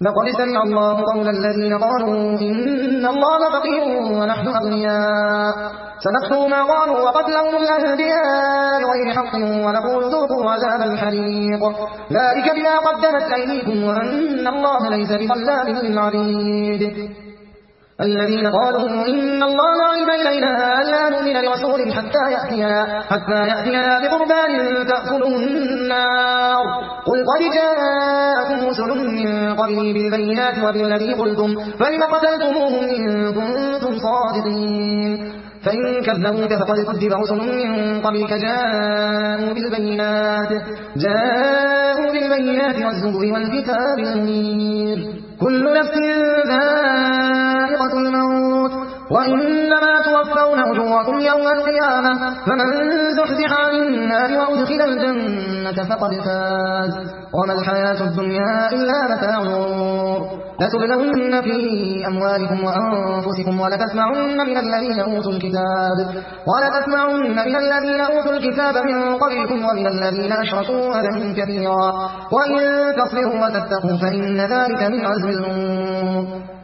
لقد سمع الله قول الذين قالوا إن الله فقير ونحن أغنياء سنكتب ما قالوا وقتلهم الأنبياء بغير حق ونقول ذوقوا عذاب الحريق ذلك بما قدمت أيديكم وأن الله ليس بظلام للعبيد الذين قالوا إن الله عهد إلينا ألا نؤمن لرسول حتى يأتينا بقربان تأكله النار قل قد جاءكم رسل من قبلي بالبينات وبالذي قلتم فلم قتلتموهم إن كنتم صادقين فإن كذبوك فقد كذب رسل من قبلك جاءوا بالبينات والزبر والكتاب المنير كل نفس ذائقة الموت وإنما توفون أجوركم يوم القيامة فمن زحزح عن النار وأدخل الجنة فقد فاز وما الحياة الدنيا إلا متاع الغرور لتبلون في أموالكم وأنفسكم ولتسمعن من الذين أوتوا الكتاب من قبلكم ومن الذين أشركوا أذى كثيرا وإن تصبروا وتتقوا فإن ذلك من عزم الأمور